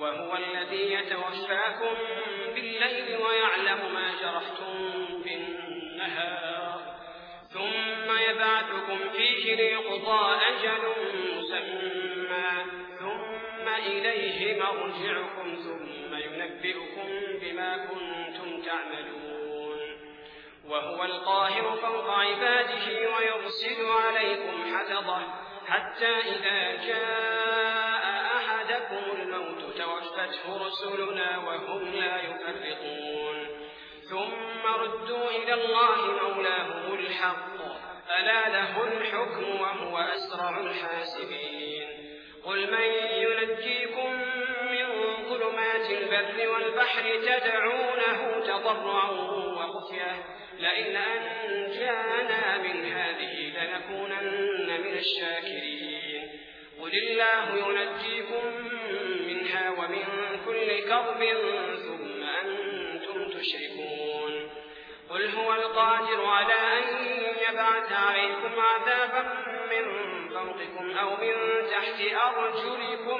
وهو الذي يتوفاكم بالليل ويعلم ما جرحتم بالنهار ثم يبعثكم فيه ليقضى أجل مسمى ثم إليه مرجعكم ثم ينبئكم بما كنتم تعملون وهو القاهر فوق عباده ويرسل عليكم حفظه حتى إذا جاء أحدكم الموت توفته رسلنا وهم لا يفرطون ثم ردوا إلى الله مولاهم الحق ألا له الحكم وهو أسرع الحاسبين قل من ينجيكم من ظلمات البر والبحر تدعونه تضرعا وخفية لئن أنجانا من هذه لنكونن من الشاكرين قل الله ينجيكم منها ومن كل كرب ثم أنتم تشركون قل هو القادر على أن يبعث عليكم عذابا من فوقكم أو من تحت أرجلكم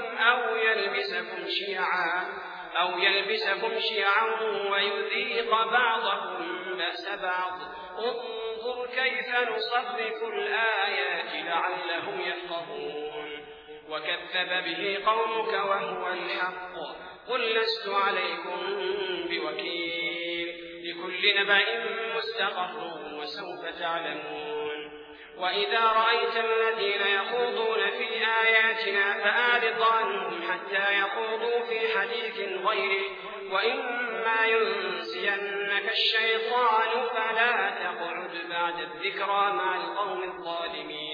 أو يلبسكم شيعا ويذيق بعضكم بأس بعض انظر كيف نصرف الآيات لعلهم يفقهون وكذب به قومك وهو الحق قل لست عليكم بوكيل لكل نبأ مستقر وسوف تعلمون وإذا رأيت الذين يخوضون في آياتنا فأعرض عنهم حتى يخوضوا في حديث غيره وإما ينسينك الشيطان فلا تقعد بعد الذكرى مع القوم الظالمين